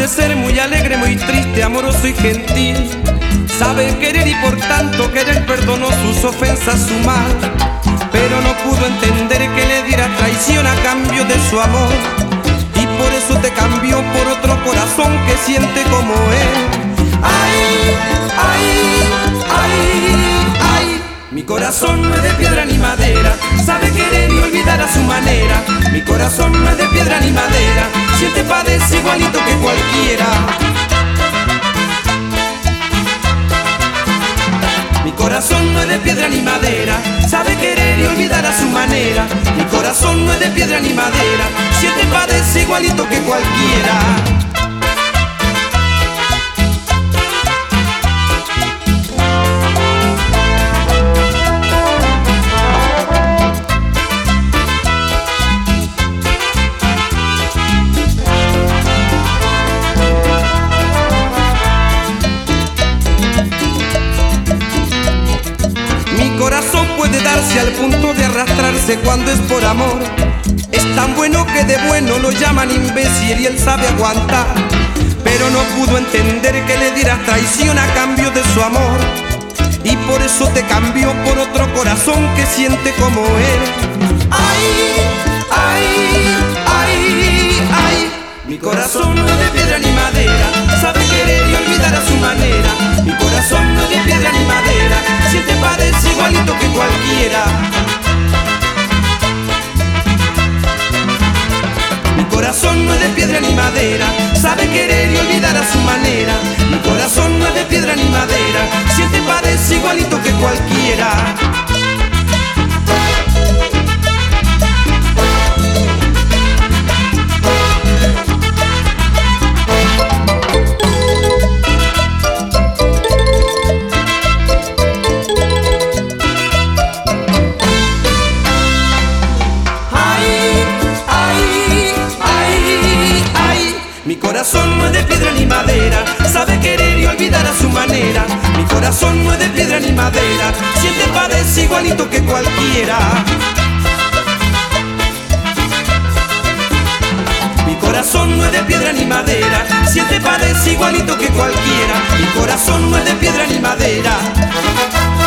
ser muy alegre, muy triste, amoroso y gentil. Sabe querer y por tanto querer perdonó sus ofensas, su mal. Pero no pudo entender que le diera traición a cambio de su amor. Y por eso te cambió por otro corazón que siente como él. Ay, ay, ay, ay. Mi corazón no es de piedra ni madera, sabe querer y olvidar a su manera. Mi corazón no es de piedra ni madera, siente, padece igualito que cualquiera. Mi corazón no es de piedra ni madera, sabe querer y olvidar a su manera. Mi corazón no es de piedra ni madera, siente, padece igualito que cualquiera. Mi corazón puede darse al punto de arrastrarse cuando es por amor. Es tan bueno que de bueno lo llaman imbécil y él sabe aguantar. Pero no pudo entender que le dieras traición a cambio de su amor. Y por eso te cambió por otro corazón que siente como él. Ay, ay, ay, ay. Mi corazón no es de piedra ni madera, sabe querer y olvidar a su manera. Mi corazón no es de piedra ni madera, siente, padece igualito que cualquiera. Mi corazón no es de piedra ni madera, sabe querer y olvidar a su manera. Mi corazón no es de piedra ni madera, siente, padece igualito que cualquiera. Mi corazón no es de piedra ni madera, sabe querer y olvidar a su manera. Mi corazón no es de piedra ni madera, siente, padece igualito que cualquiera. Mi corazón no es de piedra ni madera, siente, padece igualito que cualquiera. Mi corazón no es de piedra ni madera.